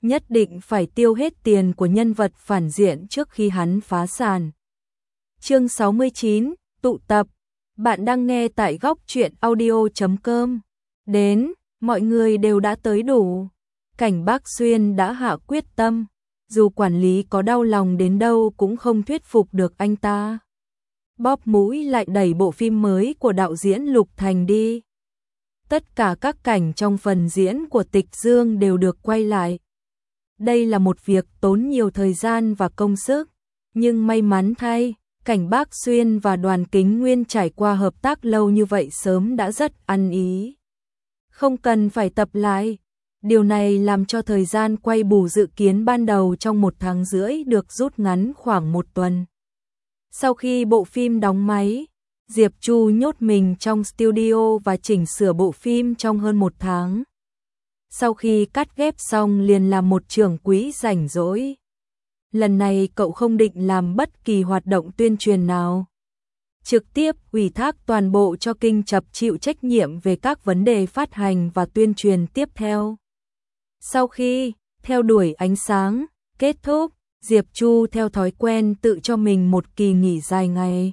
nhất định phải tiêu hết tiền của nhân vật phản diện trước khi hắn phá sản. Chương 69, tụ tập. Bạn đang nghe tại góc truyện audio.com. Đến, mọi người đều đã tới đủ. Cảnh Bác Xuyên đã hạ quyết tâm, dù quản lý có đau lòng đến đâu cũng không thuyết phục được anh ta. Bóp mũi lại đẩy bộ phim mới của đạo diễn Lục Thành đi. Tất cả các cảnh trong phần diễn của Tịch Dương đều được quay lại. Đây là một việc tốn nhiều thời gian và công sức, nhưng may mắn thay, Cảnh Bác Xuyên và Đoàn Kính Nguyên trải qua hợp tác lâu như vậy sớm đã rất ăn ý. Không cần phải tập lại. Điều này làm cho thời gian quay bù dự kiến ban đầu trong 1 tháng rưỡi được rút ngắn khoảng 1 tuần. Sau khi bộ phim đóng máy, Diệp Chu nhốt mình trong studio và chỉnh sửa bộ phim trong hơn 1 tháng. Sau khi cắt ghép xong liền làm một trưởng quỹ rảnh rỗi. Lần này cậu không định làm bất kỳ hoạt động tuyên truyền nào. Trực tiếp ủy thác toàn bộ cho Kinh Chập chịu trách nhiệm về các vấn đề phát hành và tuyên truyền tiếp theo. Sau khi theo đuổi ánh sáng kết thúc, Diệp Chu theo thói quen tự cho mình một kỳ nghỉ dài ngày.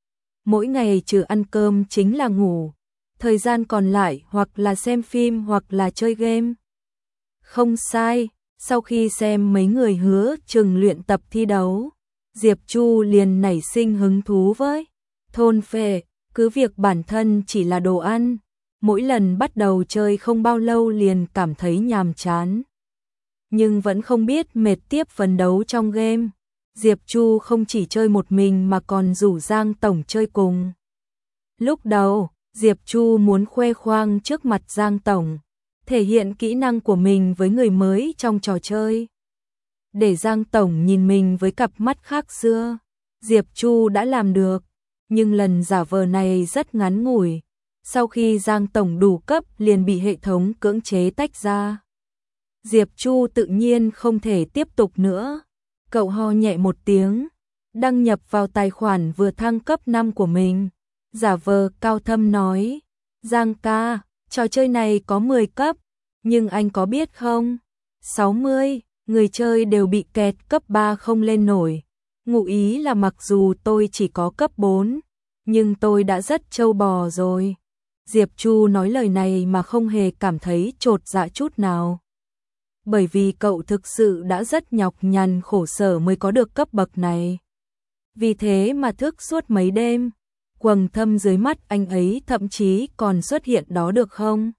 Mỗi ngày trừ ăn cơm chính là ngủ, thời gian còn lại hoặc là xem phim hoặc là chơi game. Không sai, sau khi xem mấy người Hứa Chừng luyện tập thi đấu, Diệp Chu liền nảy sinh hứng thú với thôn phệ, cứ việc bản thân chỉ là đồ ăn, mỗi lần bắt đầu chơi không bao lâu liền cảm thấy nhàm chán. Nhưng vẫn không biết mệt tiếp phấn đấu trong game. Diệp Chu không chỉ chơi một mình mà còn rủ Giang Tổng chơi cùng. Lúc đầu, Diệp Chu muốn khoe khoang trước mặt Giang Tổng, thể hiện kỹ năng của mình với người mới trong trò chơi. Để Giang Tổng nhìn mình với cặp mắt khác xưa, Diệp Chu đã làm được, nhưng lần giả vờ này rất ngắn ngủi. Sau khi Giang Tổng đủ cấp liền bị hệ thống cưỡng chế tách ra. Diệp Chu tự nhiên không thể tiếp tục nữa. Cậu ho nhẹ một tiếng, đăng nhập vào tài khoản vừa thăng cấp 5 của mình. Giả vờ cao thâm nói, Giang ca, trò chơi này có 10 cấp, nhưng anh có biết không? 60, người chơi đều bị kẹt cấp 3 không lên nổi. Ngụ ý là mặc dù tôi chỉ có cấp 4, nhưng tôi đã rất trâu bò rồi. Diệp Chu nói lời này mà không hề cảm thấy chột dạ chút nào. Bởi vì cậu thực sự đã rất nhọc nhằn khổ sở mới có được cấp bậc này. Vì thế mà thức suốt mấy đêm, quầng thâm dưới mắt anh ấy thậm chí còn xuất hiện đó được không?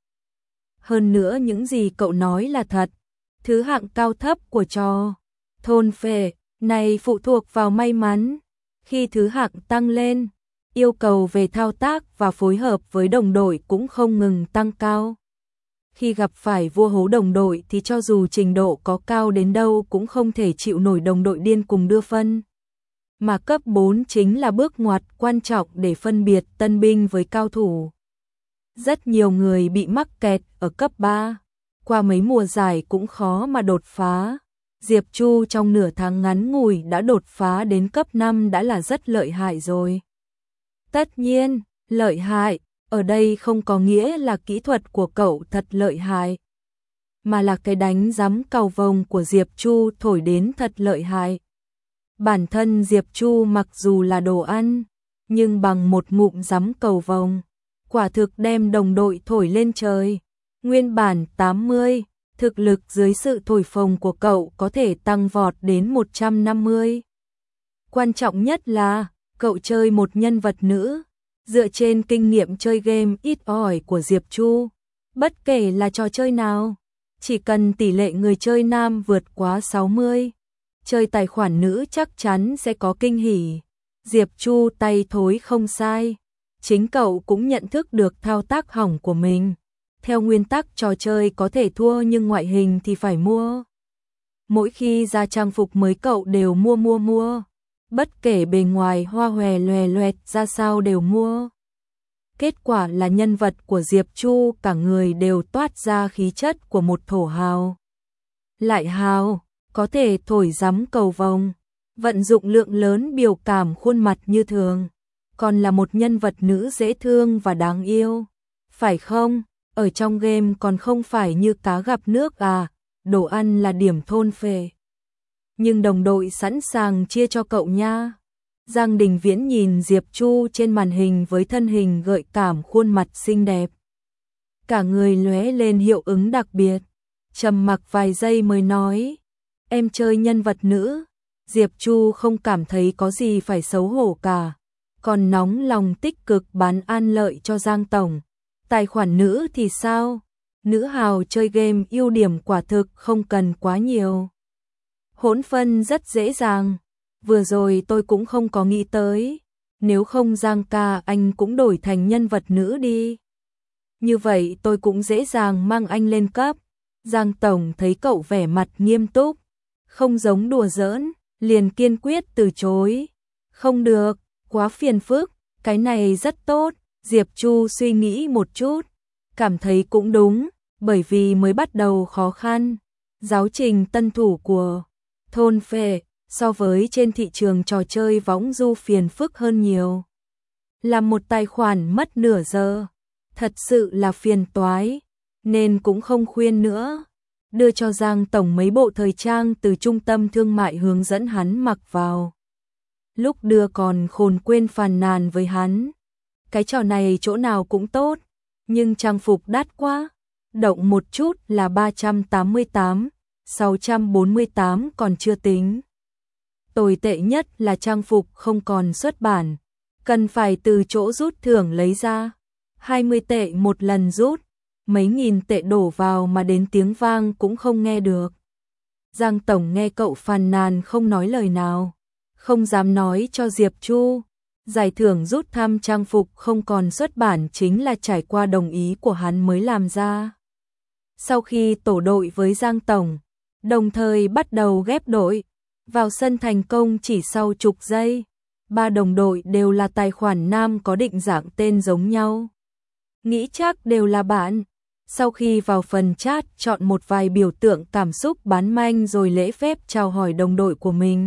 Hơn nữa những gì cậu nói là thật, thứ hạng cao thấp của trò thôn phệ này phụ thuộc vào may mắn. Khi thứ hạng tăng lên, yêu cầu về thao tác và phối hợp với đồng đội cũng không ngừng tăng cao. Khi gặp phải vua hố đồng đội thì cho dù trình độ có cao đến đâu cũng không thể chịu nổi đồng đội điên cùng đưa phân. Mà cấp 4 chính là bước ngoặt quan trọng để phân biệt tân binh với cao thủ. Rất nhiều người bị mắc kẹt ở cấp 3, qua mấy mùa giải cũng khó mà đột phá. Diệp Chu trong nửa tháng ngắn ngủi đã đột phá đến cấp 5 đã là rất lợi hại rồi. Tất nhiên, lợi hại ở đây không có nghĩa là kỹ thuật của cậu thật lợi hại, mà là cái đánh giấm cầu vồng của Diệp Chu thổi đến thật lợi hại. Bản thân Diệp Chu mặc dù là đồ ăn, nhưng bằng một ngụm giấm cầu vồng, quả thực đem đồng đội thổi lên trời. Nguyên bản 80, thực lực dưới sự thổi phồng của cậu có thể tăng vọt đến 150. Quan trọng nhất là, cậu chơi một nhân vật nữ. Dựa trên kinh nghiệm chơi game ít ỏi của Diệp Chu, bất kể là trò chơi nào, chỉ cần tỷ lệ người chơi nam vượt quá 60, chơi tài khoản nữ chắc chắn sẽ có kinh hỉ. Diệp Chu tay thối không sai, chính cậu cũng nhận thức được thao tác hỏng của mình. Theo nguyên tắc trò chơi có thể thua nhưng ngoại hình thì phải mua. Mỗi khi ra trang phục mới cậu đều mua. Bất kể bề ngoài hoa hòe loè loẹt ra sao đều mua. Kết quả là nhân vật của Diệp Chu cả người đều toát ra khí chất của một thổ hào. Lại hào, có thể thổi giấm cầu vồng, vận dụng lượng lớn biểu cảm khuôn mặt như thường, còn là một nhân vật nữ dễ thương và đáng yêu. Phải không? Ở trong game còn không phải như cá gặp nước à? đồ ăn là điểm thôn phệ. Nhưng đồng đội sẵn sàng chia cho cậu nha. Giang Đình Viễn nhìn Diệp Chu trên màn hình với thân hình gợi cảm, khuôn mặt xinh đẹp. Cả người lóe lên hiệu ứng đặc biệt. Trầm mặc vài giây mới nói, em chơi nhân vật nữ. Diệp Chu không cảm thấy có gì phải xấu hổ cả, còn nóng lòng tích cực bán an lợi cho Giang tổng. Tài khoản nữ thì sao? Nữ hào chơi game ưu điểm quả thực không cần quá nhiều. Hỗn phân rất dễ dàng. Vừa rồi tôi cũng không có nghĩ tới. Nếu không Giang ca anh cũng đổi thành nhân vật nữ đi. Như vậy tôi cũng dễ dàng mang anh lên cấp. Giang tổng thấy cậu vẻ mặt nghiêm túc, không giống đùa giỡn, liền kiên quyết từ chối. Không được, quá phiền phức, cái này rất tốt. Diệp Chu suy nghĩ một chút, cảm thấy cũng đúng, bởi vì mới bắt đầu khó khăn. Giáo trình tân thủ của thôn phệ so với trên thị trường trò chơi võng du phiền phức hơn nhiều. Làm một tài khoản mất nửa giờ, thật sự là phiền toái, nên cũng không khuyên nữa. Đưa cho Giang tổng mấy bộ thời trang từ trung tâm thương mại hướng dẫn hắn mặc vào. Lúc đưa còn khôn quên phàn nàn với hắn. Cái trò này chỗ nào cũng tốt, nhưng trang phục đắt quá. Động một chút là 388, 648 còn chưa tính. Tồi tệ nhất là trang phục không còn xuất bản, cần phải từ chỗ rút thưởng lấy ra. 20 tệ một lần rút, mấy nghìn tệ đổ vào mà đến tiếng vang cũng không nghe được. Giang tổng nghe cậu phàn nàn không nói lời nào, không dám nói cho Diệp Chu. Giải thưởng rút thăm trang phục không còn xuất bản chính là trải qua đồng ý của hắn mới làm ra. Sau khi tổ đội với Giang tổng, đồng thời bắt đầu ghép đội, vào sân thành công chỉ sau chục giây. 3 đồng đội đều là tài khoản nam có định dạng tên giống nhau. Nghĩ chắc đều là bạn. Sau khi vào phần chat chọn một vài biểu tượng cảm xúc bán manh rồi lễ phép chào hỏi đồng đội của mình.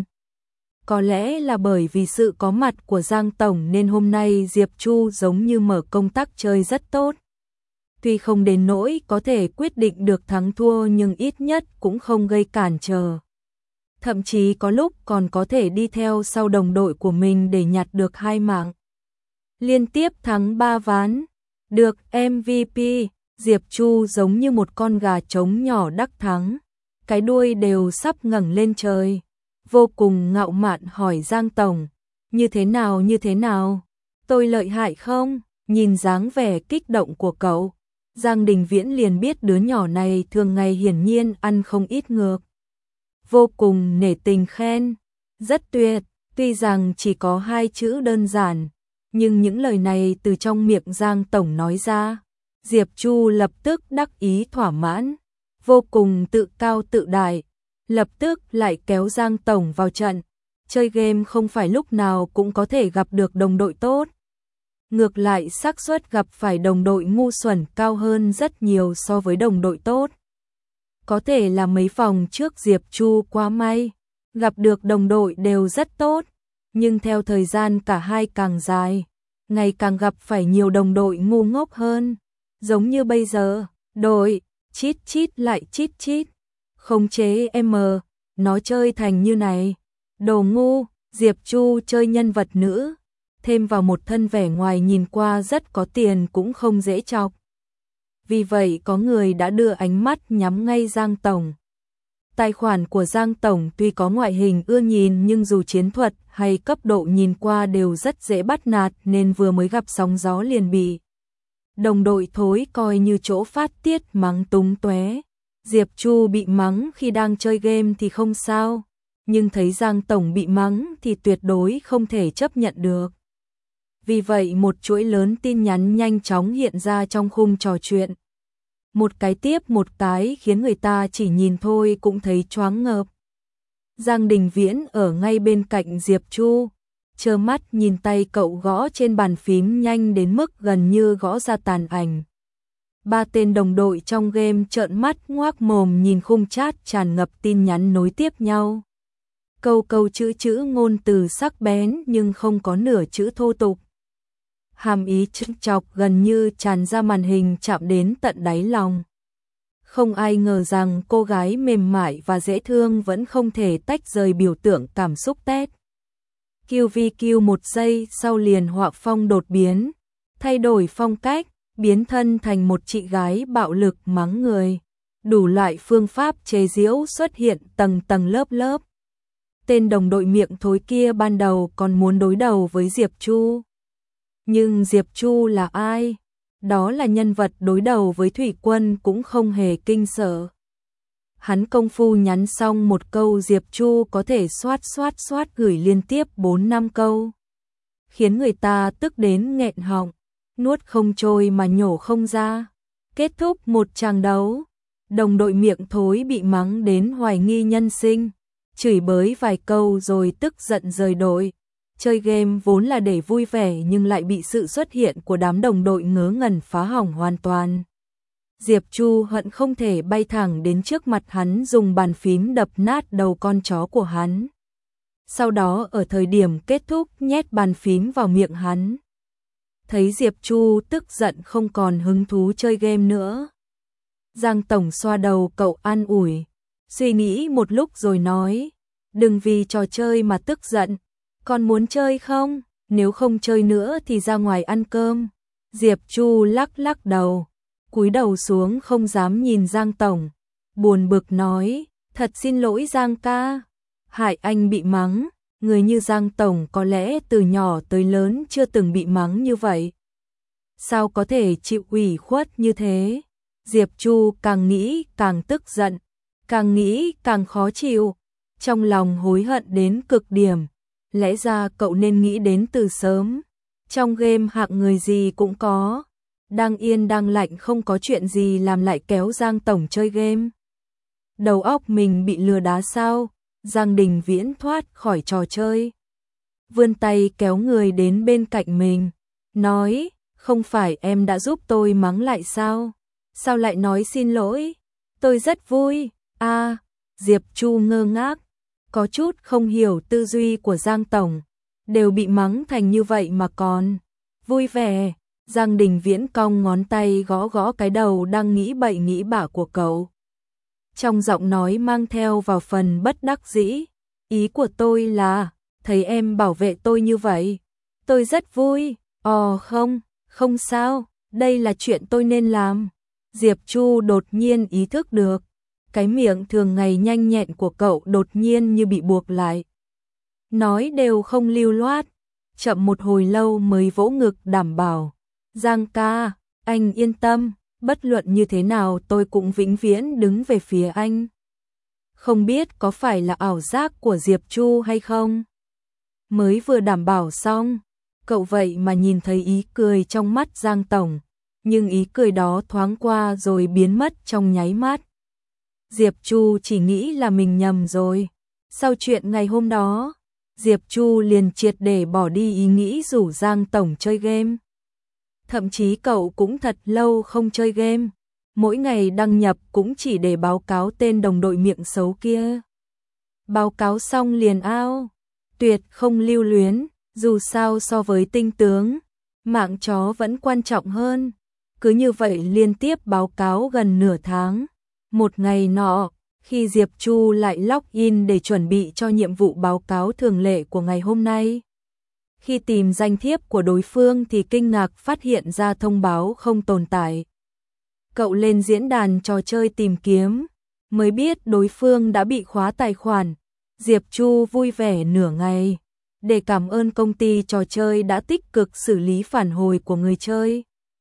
Có lẽ là bởi vì sự có mặt của Giang tổng nên hôm nay Diệp Chu giống như mở công tắc chơi rất tốt. Tuy không đến nỗi có thể quyết định được thắng thua nhưng ít nhất cũng không gây cản trở. Thậm chí có lúc còn có thể đi theo sau đồng đội của mình để nhặt được 2 mạng. Liên tiếp thắng 3 ván, được MVP, Diệp Chu giống như một con gà trống nhỏ đắc thắng. Cái đuôi đều sắp ngẩng lên trời. Vô cùng ngạo mạn hỏi Giang tổng, như thế nào, tôi lợi hại không? Nhìn dáng vẻ kích động của cậu, Giang Đình Viễn liền biết đứa nhỏ này thường ngày hiển nhiên ăn không ít ngược. Vô cùng nể tình khen, rất tuyệt, tuy rằng chỉ có 2 chữ đơn giản, nhưng những lời này từ trong miệng Giang tổng nói ra, Diệp Chu lập tức đắc ý thỏa mãn, vô cùng tự cao tự đại. Lập tức lại kéo Giang tổng vào trận. Chơi game không phải lúc nào cũng có thể gặp được đồng đội tốt. Ngược lại xác suất gặp phải đồng đội ngu xuẩn cao hơn rất nhiều so với đồng đội tốt. Có thể là mấy vòng trước Diệp Chu quá may, gặp được đồng đội đều rất tốt, nhưng theo thời gian cả hai càng dài, ngày càng gặp phải nhiều đồng đội ngu ngốc hơn. Giống như bây giờ, đội chít chít lại chít chít. Khống chế M, nó chơi thành như này. Đồ ngu, Diệp Chu chơi nhân vật nữ, thêm vào một thân vẻ ngoài nhìn qua rất có tiền cũng không dễ chọc. Vì vậy có người đã đưa ánh mắt nhắm ngay Giang tổng. Tài khoản của Giang tổng tuy có ngoại hình ưa nhìn nhưng dù chiến thuật hay cấp độ nhìn qua đều rất dễ bắt nạt nên vừa mới gặp sóng gió liền bị đồng đội thối coi như chỗ phát tiết mắng tung tóe. Diệp Chu bị mắng khi đang chơi game thì không sao, nhưng thấy Giang tổng bị mắng thì tuyệt đối không thể chấp nhận được. Vì vậy một chuỗi lớn tin nhắn nhanh chóng hiện ra trong khung trò chuyện. Một cái tiếp một cái khiến người ta chỉ nhìn thôi cũng thấy choáng ngợp. Giang Đình Viễn ở ngay bên cạnh Diệp Chu, trơ mắt nhìn tay cậu gõ trên bàn phím nhanh đến mức gần như gõ ra tàn ảnh. 3 tên đồng đội trong game trợn mắt ngoác mồm nhìn khung chat tràn ngập tin nhắn nối tiếp nhau. Câu câu chữ ngôn từ sắc bén nhưng không có nửa chữ thô tục. Hàm ý châm chọc gần như tràn ra màn hình chạm đến tận đáy lòng. Không ai ngờ rằng cô gái mềm mại và dễ thương vẫn không thể tách rời biểu tượng cảm xúc Ted. QVQ một giây sau liền họa phong đột biến, thay đổi phong cách, biến thân thành một chị gái bạo lực mắng người. Đủ loại phương pháp chế giễu xuất hiện tầng tầng lớp lớp. Tên đồng đội miệng thối kia ban đầu còn muốn đối đầu với Diệp Chu. Nhưng Diệp Chu là ai? Đó là nhân vật đối đầu với Thủy Quân cũng không hề kinh sợ. Hắn công phu nhắn xong một câu Diệp Chu có thể xoát gửi liên tiếp 4-5 câu. Khiến người ta tức đến nghẹn họng, nuốt không trôi mà nhổ không ra. Kết thúc một tràng đấu, đồng đội miệng thối bị mắng đến hoài nghi nhân sinh, chửi bới vài câu rồi tức giận rời đội. Chơi game vốn là để vui vẻ nhưng lại bị sự xuất hiện của đám đồng đội ngớ ngẩn phá hỏng hoàn toàn. Diệp Chu hận không thể bay thẳng đến trước mặt hắn dùng bàn phím đập nát đầu con chó của hắn. Sau đó ở thời điểm kết thúc nhét bàn phím vào miệng hắn. Thấy Diệp Chu tức giận không còn hứng thú chơi game nữa. Giang Tổng xoa đầu cậu an ủi, suy nghĩ một lúc rồi nói, đừng vì trò chơi mà tức giận, còn muốn chơi không? Nếu không chơi nữa thì ra ngoài ăn cơm. Diệp Chu lắc lắc đầu, cúi đầu xuống không dám nhìn Giang Tổng, buồn bực nói, thật xin lỗi Giang ca, hại anh bị mắng, người như Giang Tổng có lẽ từ nhỏ tới lớn chưa từng bị mắng như vậy. Sao có thể chịu ủy khuất như thế? Diệp Chu càng nghĩ càng tức giận, càng nghĩ càng khó chịu, trong lòng hối hận đến cực điểm. Lẽ ra cậu nên nghĩ đến từ sớm, trong game hạng người gì cũng có, đang yên đang lạnh không có chuyện gì làm lại kéo Giang Tổng chơi game. Đầu óc mình bị lừa đá sao? Giang Đình Viễn thoát khỏi trò chơi, vươn tay kéo người đến bên cạnh mình, nói, không phải em đã giúp tôi mắng lại sao? Sao lại nói xin lỗi? Tôi rất vui. Diệp Chu ngơ ngác, có chút không hiểu tư duy của Giang Tổng, đều bị mắng thành như vậy mà còn vui vẻ. Giang Đình Viễn cong ngón tay gõ gõ cái đầu đang nghĩ bậy nghĩ bạ của cậu. Trong giọng nói mang theo vào phần bất đắc dĩ, ý của tôi là, thấy em bảo vệ tôi như vậy, tôi rất vui. Không sao, đây là chuyện tôi nên làm. Diệp Chu đột nhiên ý thức được, cái miệng thường ngày nhanh nhẹn của cậu đột nhiên như bị buộc lại. Nói đều không lưu loát, chậm một hồi lâu mới vỗ ngực đảm bảo, Giang ca, anh yên tâm, bất luận như thế nào tôi cũng vĩnh viễn đứng về phía anh. Không biết có phải là ảo giác của Diệp Chu hay không? Mới vừa đảm bảo xong, cậu vậy mà nhìn thấy ý cười trong mắt Giang Tổng, nhưng ý cười đó thoáng qua rồi biến mất trong nháy mắt. Diệp Chu chỉ nghĩ là mình nhầm rồi. Sau chuyện ngày hôm đó, Diệp Chu liền triệt để bỏ đi ý nghĩ rủ Giang Tổng chơi game. Thậm chí cậu cũng thật lâu không chơi game, mỗi ngày đăng nhập cũng chỉ để báo cáo tên đồng đội miệng xấu kia. Báo cáo xong liền out, tuyệt không lưu luyến, dù sao so với tinh tướng, mạng chó vẫn quan trọng hơn. Cứ như vậy liên tiếp báo cáo gần nửa tháng. Một ngày nọ, khi Diệp Chu lại login để chuẩn bị cho nhiệm vụ báo cáo thường lệ của ngày hôm nay. Khi tìm danh thiếp của đối phương thì kinh ngạc phát hiện ra thông báo không tồn tại. Cậu lên diễn đàn trò chơi tìm kiếm, mới biết đối phương đã bị khóa tài khoản. Diệp Chu vui vẻ nửa ngày, để cảm ơn công ty trò chơi đã tích cực xử lý phản hồi của người chơi.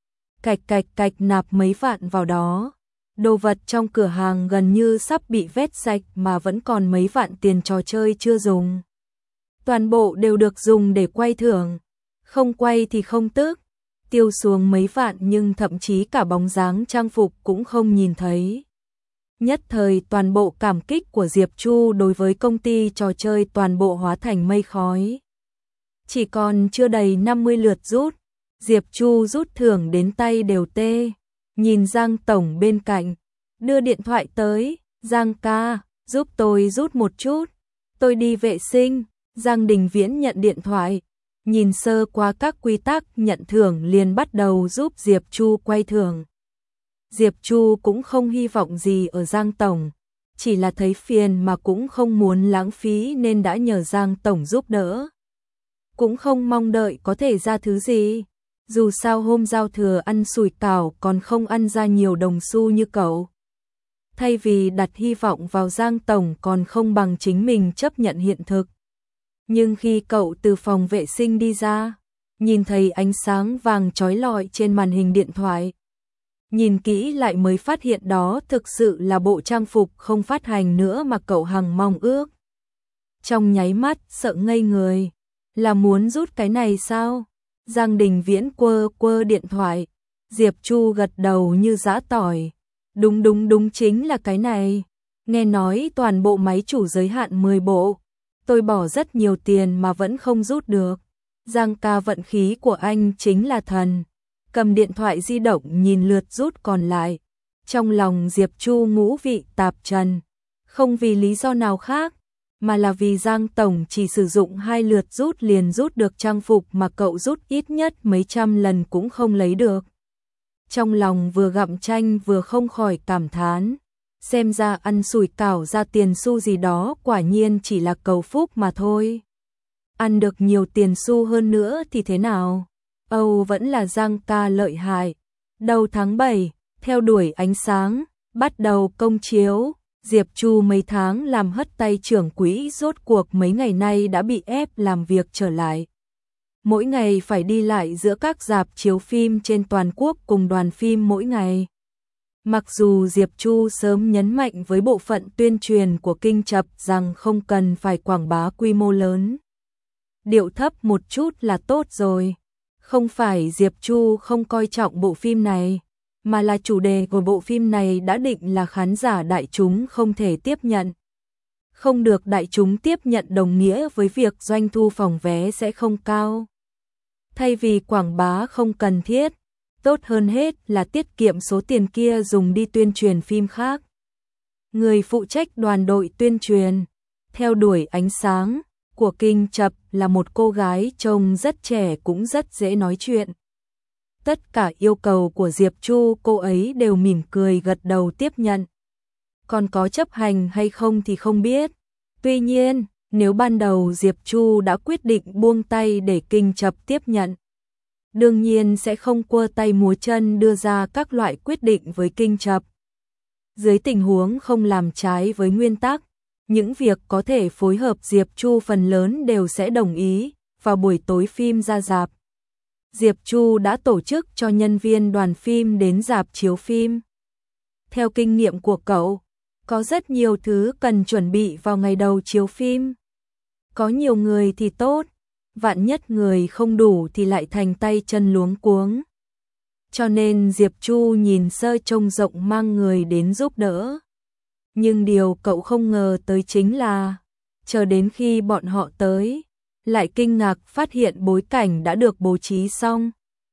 Cạch nạp mấy vạn vào đó. Đồ vật trong cửa hàng gần như sắp bị vét sạch mà vẫn còn mấy vạn tiền trò chơi chưa dùng. Toàn bộ đều được dùng để quay thưởng, không quay thì không tức. Tiêu xuống mấy vạn nhưng thậm chí cả bóng dáng trang phục cũng không nhìn thấy. Nhất thời toàn bộ cảm kích của Diệp Chu đối với công ty trò chơi toàn bộ hóa thành mây khói. Chỉ còn chưa đầy 50 lượt rút, Diệp Chu rút thưởng đến tay đều tê. Nhìn Giang Tổng bên cạnh, đưa điện thoại tới, Giang ca, giúp tôi rút một chút, tôi đi vệ sinh. Giang Đình Viễn nhận điện thoại, nhìn sơ qua các quy tắc nhận thưởng liền bắt đầu giúp Diệp Chu quay thưởng. Diệp Chu cũng không hy vọng gì ở Giang Tổng, chỉ là thấy phiền mà cũng không muốn lãng phí nên đã nhờ Giang Tổng giúp đỡ. Cũng không mong đợi có thể ra thứ gì, dù sao hôm giao thừa ăn sủi cảo còn không ăn ra nhiều đồng xu như cậu. Thay vì đặt hy vọng vào Giang Tổng còn không bằng chính mình chấp nhận hiện thực. Nhưng khi cậu từ phòng vệ sinh đi ra, nhìn thấy ánh sáng vàng chói lọi trên màn hình điện thoại. Nhìn kỹ lại mới phát hiện đó thực sự là bộ trang phục không phát hành nữa mà cậu hằng mong ước. Trong nháy mắt sợ ngây người, là muốn rút cái này sao? Giang Đình Viễn quơ quơ điện thoại, Diệp Chu gật đầu như giã tỏi. Đúng chính là cái này. Nghe nói toàn bộ máy chủ giới hạn 10 bộ. Tôi bỏ rất nhiều tiền mà vẫn không rút được. Giang ca vận khí của anh chính là thần. Cầm điện thoại di động nhìn lượt rút còn lại. Trong lòng Diệp Chu ngũ vị tạp trần. Không vì lý do nào khác, mà là vì Giang Tổng chỉ sử dụng 2 lượt rút liền rút được trang phục mà cậu rút ít nhất mấy trăm lần cũng không lấy được. Trong lòng vừa gặm chanh vừa không khỏi cảm thán. Xem ra ăn sủi cảo ra tiền xu gì đó quả nhiên chỉ là cầu phúc mà thôi. Ăn được nhiều tiền xu hơn nữa thì thế nào? Âu vẫn là Giang ca lợi hại. Đầu tháng 7, theo đuổi ánh sáng, bắt đầu công chiếu. Diệp Chu mấy tháng làm hất tay trưởng quỹ rốt cuộc mấy ngày nay đã bị ép làm việc trở lại. Mỗi ngày phải đi lại giữa các rạp chiếu phim trên toàn quốc cùng đoàn phim mỗi ngày. Mặc dù Diệp Chu sớm nhấn mạnh với bộ phận tuyên truyền của Kinh Chập rằng không cần phải quảng bá quy mô lớn. Điệu thấp một chút là tốt rồi. Không phải Diệp Chu không coi trọng bộ phim này, mà là chủ đề của bộ phim này đã định là khán giả đại chúng không thể tiếp nhận. Không được đại chúng tiếp nhận đồng nghĩa với việc doanh thu phòng vé sẽ không cao. Thay vì quảng bá không cần thiết, tốt hơn hết là tiết kiệm số tiền kia dùng đi tuyên truyền phim khác. Người phụ trách đoàn đội tuyên truyền, theo đuổi ánh sáng, của Kinh Chập là một cô gái trông rất trẻ cũng rất dễ nói chuyện. Tất cả yêu cầu của Diệp Chu cô ấy đều mỉm cười gật đầu tiếp nhận. Còn có chấp hành hay không thì không biết. Tuy nhiên, nếu ban đầu Diệp Chu đã quyết định buông tay để Kinh Chập tiếp nhận, đương nhiên sẽ không quơ tay múa chân đưa ra các loại quyết định với Kinh Chập. Dưới tình huống không làm trái với nguyên tắc, những việc có thể phối hợp Diệp Chu phần lớn đều sẽ đồng ý. Vào buổi tối phim ra rạp, Diệp Chu đã tổ chức cho nhân viên đoàn phim đến rạp chiếu phim. Theo kinh nghiệm của cậu, có rất nhiều thứ cần chuẩn bị vào ngày đầu chiếu phim. Có nhiều người thì tốt, vạn nhất người không đủ thì lại thành tay chân luống cuống. Cho nên Diệp Chu nhìn sơ trông rộng mang người đến giúp đỡ. Nhưng điều cậu không ngờ tới chính là, chờ đến khi bọn họ tới, lại kinh ngạc phát hiện bối cảnh đã được bố trí xong.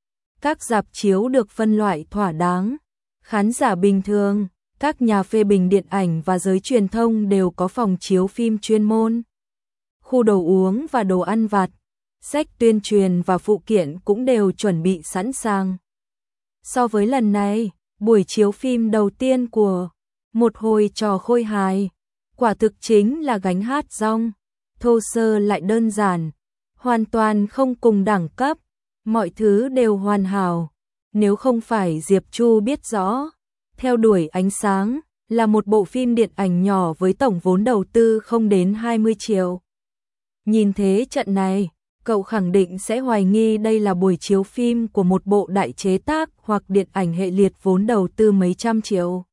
Các rạp chiếu được phân loại thỏa đáng, khán giả bình thường, các nhà phê bình điện ảnh và giới truyền thông đều có phòng chiếu phim chuyên môn. Khu đồ uống và đồ ăn vặt, sách tuyên truyền và phụ kiện cũng đều chuẩn bị sẵn sàng. So với lần này, buổi chiếu phim đầu tiên của một hồi trò khôi hài, quả thực chính là gánh hát rong, thô sơ lại đơn giản, hoàn toàn không cùng đẳng cấp, mọi thứ đều hoàn hảo. Nếu không phải Diệp Chu biết rõ, theo đuổi ánh sáng là một bộ phim điện ảnh nhỏ với tổng vốn đầu tư không đến 20 triệu. Nhìn thế trận này, cậu khẳng định sẽ hoài nghi đây là buổi chiếu phim của một bộ đại chế tác hoặc điện ảnh hệ liệt vốn đầu tư mấy trăm triệu.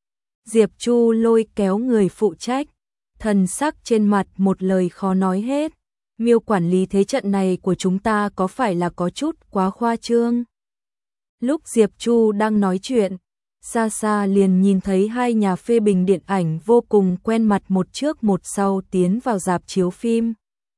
Diệp Chu lôi kéo người phụ trách, thần sắc trên mặt một lời khó nói hết. Miêu quản lý thế trận này của chúng ta có phải là có chút quá khoa trương? Lúc Diệp Chu đang nói chuyện, xa xa liền nhìn thấy hai nhà phê bình điện ảnh vô cùng quen mặt một trước một sau tiến vào rạp chiếu phim.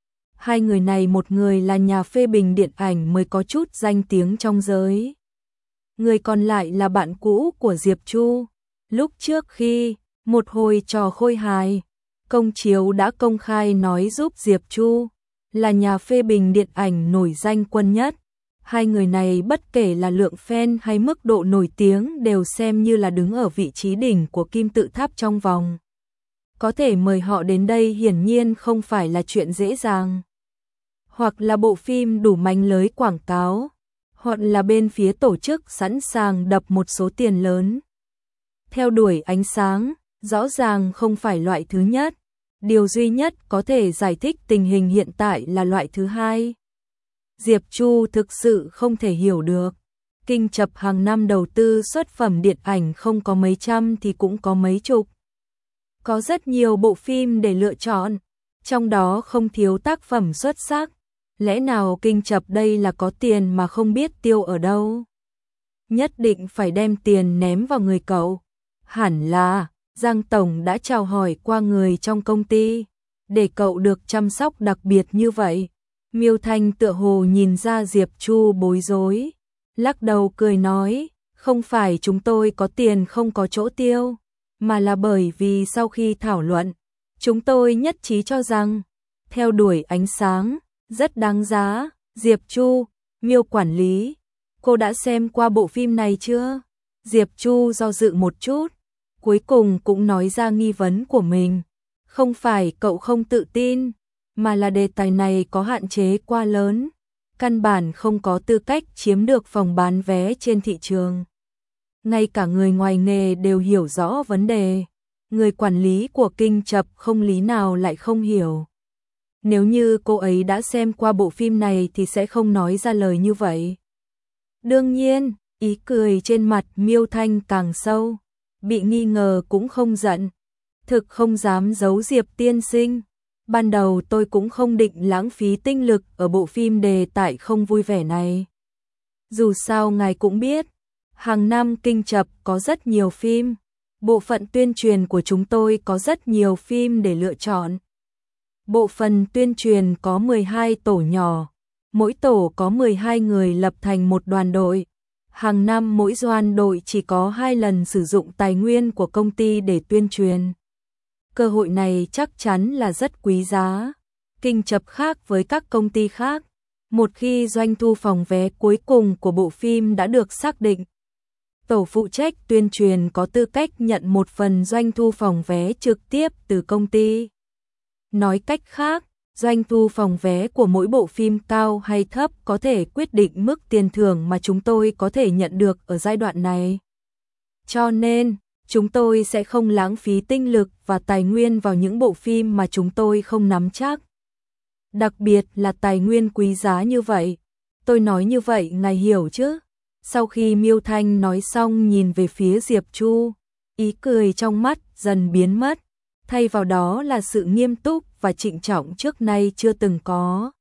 Hai người này một người là nhà phê bình điện ảnh mới có chút danh tiếng trong giới. Người còn lại là bạn cũ của Diệp Chu. Lúc trước khi một hồi trò khôi hài, công chiếu đã công khai nói giúp Diệp Chu là nhà phê bình điện ảnh nổi danh quân nhất, Hai người này bất kể là lượng fan hay mức độ nổi tiếng đều xem như là đứng ở vị trí đỉnh của kim tự tháp trong vòng. Có thể mời họ đến đây hiển nhiên không phải là chuyện dễ dàng. Hoặc là bộ phim đủ mánh lưới quảng cáo, hoặc là bên phía tổ chức sẵn sàng đập một số tiền lớn. Theo đuổi ánh sáng, rõ ràng không phải loại thứ nhất. Điều duy nhất có thể giải thích tình hình hiện tại là loại thứ hai. Diệp Chu thực sự không thể hiểu được. Kinh Chập hàng năm đầu tư xuất phẩm điện ảnh không có mấy trăm thì cũng có mấy chục. Có rất nhiều bộ phim để lựa chọn, trong đó không thiếu tác phẩm xuất sắc. Lẽ nào Kinh Chập đây là có tiền mà không biết tiêu ở đâu? Nhất định phải đem tiền ném vào người cậu. Hẳn là Giang Tổng đã chào hỏi qua người trong công ty, để cậu được chăm sóc đặc biệt như vậy. Miêu Thanh tựa hồ nhìn ra Diệp Chu bối rối, lắc đầu cười nói, không phải chúng tôi có tiền không có chỗ tiêu, mà là bởi vì sau khi thảo luận, chúng tôi nhất trí cho rằng, theo đuổi ánh sáng, rất đáng giá. Diệp Chu, Miêu quản lý, cô đã xem qua bộ phim này chưa? Diệp Chu do dự một chút, cuối cùng cũng nói ra nghi vấn của mình. Không phải cậu không tự tin, mà là đề tài này có hạn chế quá lớn, căn bản không có tư cách chiếm được phòng bán vé trên thị trường. Ngay cả người ngoài nghề đều hiểu rõ vấn đề, người quản lý của Kinh Chập không lý nào lại không hiểu. Nếu như cô ấy đã xem qua bộ phim này thì sẽ không nói ra lời như vậy. Đương nhiên, ý cười trên mặt Miêu Thanh càng sâu, bị nghi ngờ cũng không giận. Thực không dám giấu Diệp tiên sinh. Ban đầu tôi cũng không định lãng phí tinh lực ở bộ phim đề tài không vui vẻ này. Dù sao ngài cũng biết, hàng năm Kinh Chập có rất nhiều phim. Bộ phận tuyên truyền của chúng tôi có rất nhiều phim để lựa chọn. Bộ phận tuyên truyền có 12 tổ nhỏ, mỗi tổ có 12 người lập thành một đoàn đội. Hàng năm mỗi đoàn đội chỉ có 2 lần sử dụng tài nguyên của công ty để tuyên truyền. Cơ hội này chắc chắn là rất quý giá. Kinh Chập khác với các công ty khác, một khi doanh thu phòng vé cuối cùng của bộ phim đã được xác định, tổ phụ trách tuyên truyền có tư cách nhận một phần doanh thu phòng vé trực tiếp từ công ty. Nói cách khác, doanh thu phòng vé của mỗi bộ phim cao hay thấp có thể quyết định mức tiền thưởng mà chúng tôi có thể nhận được ở giai đoạn này. Cho nên, chúng tôi sẽ không lãng phí tinh lực và tài nguyên vào những bộ phim mà chúng tôi không nắm chắc. Đặc biệt là tài nguyên quý giá như vậy. Tôi nói như vậy ngài hiểu chứ? Sau khi Miêu Thanh nói xong nhìn về phía Diệp Chu, ý cười trong mắt dần biến mất, thay vào đó là sự nghiêm túc và trịnh trọng trước nay chưa từng có.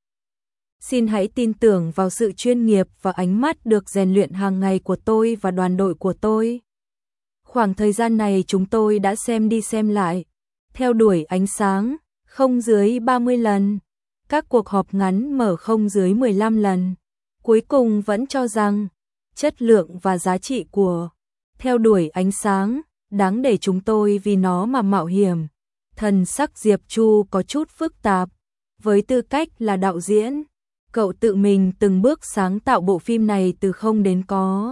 Xin hãy tin tưởng vào sự chuyên nghiệp và ánh mắt được rèn luyện hàng ngày của tôi và đoàn đội của tôi. Khoảng thời gian này chúng tôi đã xem đi xem lại, theo đuổi ánh sáng, không dưới 30 lần, các cuộc họp ngắn mở không dưới 15 lần. Cuối cùng vẫn cho rằng, chất lượng và giá trị của theo đuổi ánh sáng, đáng để chúng tôi vì nó mà mạo hiểm. Thần sắc Diệp Chu có chút phức tạp, với tư cách là đạo diễn, cậu tự mình từng bước sáng tạo bộ phim này từ không đến có.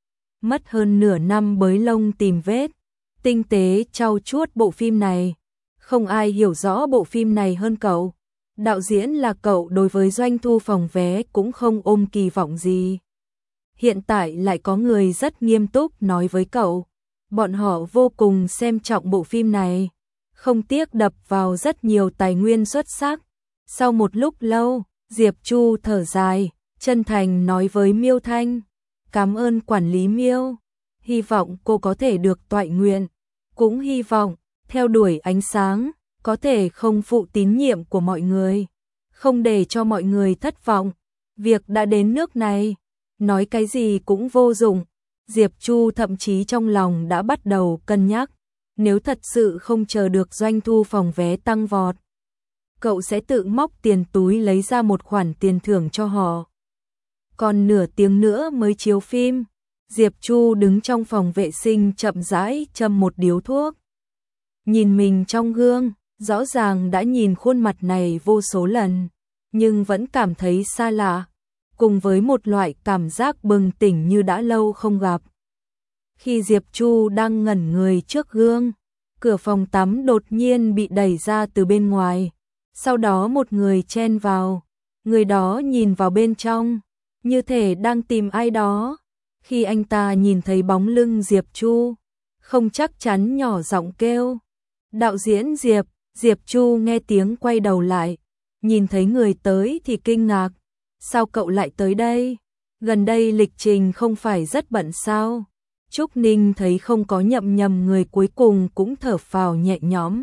Mất hơn nửa năm bới lông tìm vết, tinh tế trau chuốt bộ phim này. Không ai hiểu rõ bộ phim này hơn cậu. Đạo diễn là cậu, đối với doanh thu phòng vé cũng không ôm kỳ vọng gì. Hiện tại lại có người rất nghiêm túc nói với cậu. Bọn họ vô cùng xem trọng bộ phim này, không tiếc đập vào rất nhiều tài nguyên xuất sắc. Sau một lúc lâu, Diệp Chu thở dài, chân thành nói với Miêu Thanh. Cảm ơn quản lý Miêu, hy vọng cô có thể được toại nguyện, cũng hy vọng, theo đuổi ánh sáng, có thể không phụ tín nhiệm của mọi người, không để cho mọi người thất vọng. Việc đã đến nước này, nói cái gì cũng vô dụng. Diệp Chu thậm chí trong lòng đã bắt đầu cân nhắc, nếu thật sự không chờ được doanh thu phòng vé tăng vọt, cậu sẽ tự móc tiền túi lấy ra một khoản tiền thưởng cho họ. Còn nửa tiếng nữa mới chiếu phim, Diệp Chu đứng trong phòng vệ sinh chậm rãi châm một điếu thuốc. Nhìn mình trong gương, rõ ràng đã nhìn khuôn mặt này vô số lần, nhưng vẫn cảm thấy xa lạ. cùng với một loại cảm giác bừng tỉnh như đã lâu không gặp. Khi Diệp Chu đang ngẩn người trước gương, cửa phòng tắm đột nhiên bị đẩy ra từ bên ngoài, sau đó một người chen vào, người đó nhìn vào bên trong, như thể đang tìm ai đó. Khi anh ta nhìn thấy bóng lưng Diệp Chu, không chắc chắn nhỏ giọng kêu, đạo diễn Diệp. Diệp Chu nghe tiếng quay đầu lại, nhìn thấy người tới thì kinh ngạc, sao cậu lại tới đây? Gần đây lịch trình không phải rất bận sao? Trúc Ninh thấy không có nhầm người cuối cùng cũng thở phào nhẹ nhõm.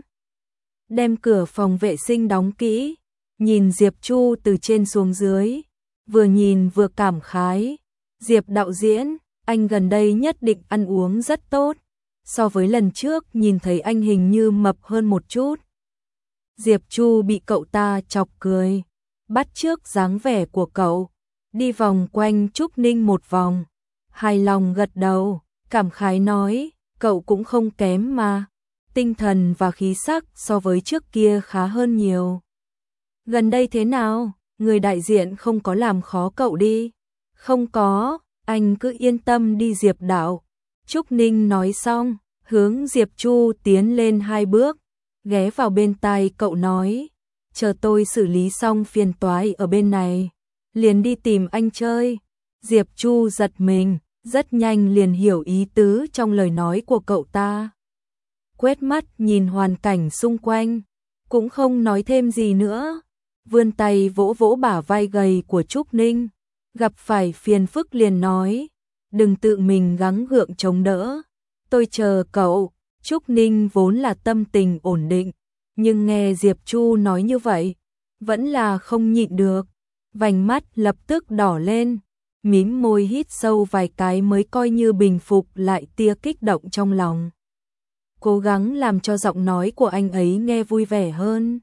Đem cửa phòng vệ sinh đóng kỹ, nhìn Diệp Chu từ trên xuống dưới, vừa nhìn vừa cảm khái. Diệp đạo diễn, anh gần đây nhất định ăn uống rất tốt, so với lần trước nhìn thấy anh hình như mập hơn một chút. Diệp Chu bị cậu ta chọc cười, bắt chước dáng vẻ của cậu, đi vòng quanh Trúc Ninh một vòng, hài lòng gật đầu, cảm khái nói, cậu cũng không kém mà, tinh thần và khí sắc so với trước kia khá hơn nhiều. Gần đây thế nào, người đại diện không có làm khó cậu đi? Không có, anh cứ yên tâm đi Diệp đạo. Trúc Ninh nói xong, hướng Diệp Chu tiến lên 2 bước, ghé vào bên tai cậu nói, chờ tôi xử lý xong phiền toái ở bên này, liền đi tìm anh chơi. Diệp Chu giật mình, rất nhanh liền hiểu ý tứ trong lời nói của cậu ta. Quét mắt nhìn hoàn cảnh xung quanh, cũng không nói thêm gì nữa, vươn tay vỗ vỗ bả vai gầy của Trúc Ninh, gặp phải phiền phức liền nói, đừng tự mình gắng gượng chống đỡ, tôi chờ cậu. Trúc Ninh vốn là tâm tình ổn định, nhưng nghe Diệp Chu nói như vậy, vẫn là không nhịn được, vành mắt lập tức đỏ lên, mím môi hít sâu vài cái mới coi như bình phục lại tia kích động trong lòng. Cố gắng làm cho giọng nói của anh ấy nghe vui vẻ hơn.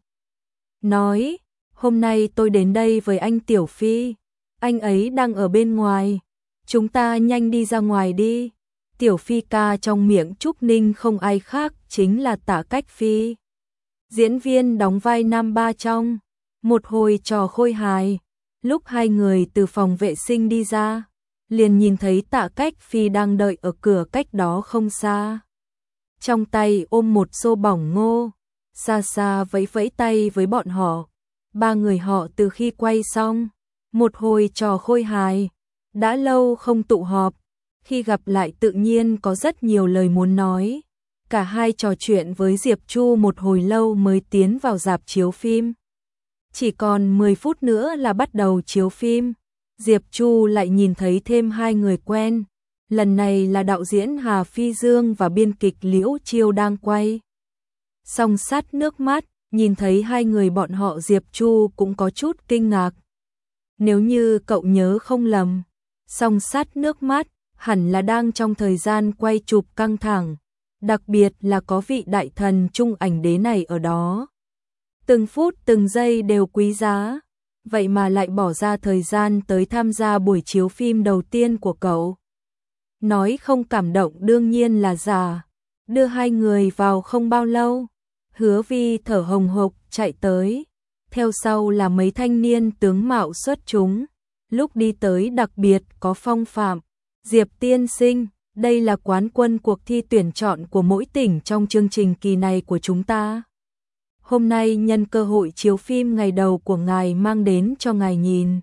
Nói, hôm nay tôi đến đây với anh Tiểu Phi, anh ấy đang ở bên ngoài, chúng ta nhanh đi ra ngoài đi. Tiểu Phi ca trong miệng Trúc Ninh không ai khác chính là Tạ Cách Phi. Diễn viên đóng vai nam ba trong một hồi trò khôi hài, lúc hai người từ phòng vệ sinh đi ra, liền nhìn thấy Tạ Cách Phi đang đợi ở cửa cách đó không xa. Trong tay ôm một xô bỏng ngô, xa xa vẫy vẫy tay với bọn họ. 3 người họ từ khi quay xong một hồi trò khôi hài, đã lâu không tụ họp, khi gặp lại tự nhiên có rất nhiều lời muốn nói. Cả hai trò chuyện với Diệp Chu một hồi lâu mới tiến vào rạp chiếu phim. Chỉ còn 10 phút nữa là bắt đầu chiếu phim, Diệp Chu lại nhìn thấy thêm 2 người quen. Lần này là đạo diễn Hà Phi Dương và biên kịch Liễu Chiêu đang quay. Song sát nước mắt, nhìn thấy 2 người bọn họ Diệp Chu cũng có chút kinh ngạc. Nếu như cậu nhớ không lầm, song sát nước mắt hẳn là đang trong thời gian quay chụp căng thẳng, đặc biệt là có vị đại thần trung ảnh đế này ở đó. Từng phút từng giây đều quý giá, vậy mà lại bỏ ra thời gian tới tham gia buổi chiếu phim đầu tiên của cậu. Nói không cảm động đương nhiên là giả. Đưa 2 người vào không bao lâu, Hứa Vi thở hồng hộc chạy tới, theo sau là mấy thanh niên tướng mạo xuất chúng, lúc đi tới đặc biệt có phong phạm. Diệp tiên sinh, đây là quán quân cuộc thi tuyển chọn của mỗi tỉnh trong chương trình kỳ này của chúng ta. Hôm nay nhân cơ hội chiếu phim ngày đầu của ngài mang đến cho ngài nhìn.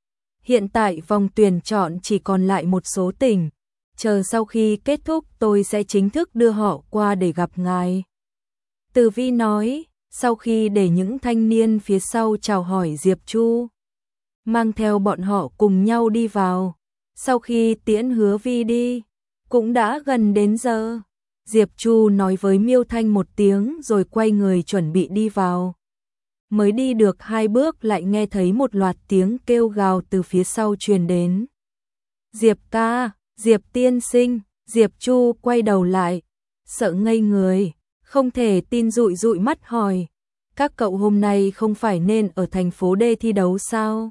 Hiện tại vòng tuyển chọn chỉ còn lại một số tỉnh, chờ sau khi kết thúc tôi sẽ chính thức đưa họ qua để gặp ngài. Từ Vi nói, sau khi để những thanh niên phía sau chào hỏi Diệp Chu, mang theo bọn họ cùng nhau đi vào. Sau khi tiễn Hứa Vi đi, cũng đã gần đến giờ. Diệp Chu nói với Miêu Thanh một tiếng rồi quay người chuẩn bị đi vào. Mới đi được 2 bước lại nghe thấy một loạt tiếng kêu gào từ phía sau truyền đến. Diệp ca, Diệp tiên sinh. Diệp Chu quay đầu lại, sợ ngây người, không thể tin dụi dụi mắt hỏi. Các cậu hôm nay không phải nên ở thành phố D thi đấu sao?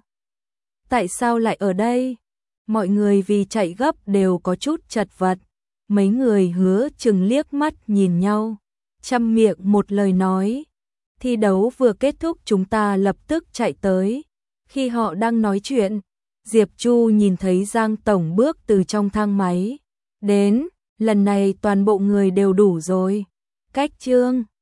Tại sao lại ở đây? Mọi người vì chạy gấp đều có chút chật vật. Mấy người Hứa chừng liếc mắt nhìn nhau, chăm miệng một lời nói. Thi đấu vừa kết thúc chúng ta lập tức chạy tới. Khi họ đang nói chuyện, Diệp Chu nhìn thấy Giang Tổng bước từ trong thang máy đến, lần này toàn bộ người đều đủ rồi. Cách chương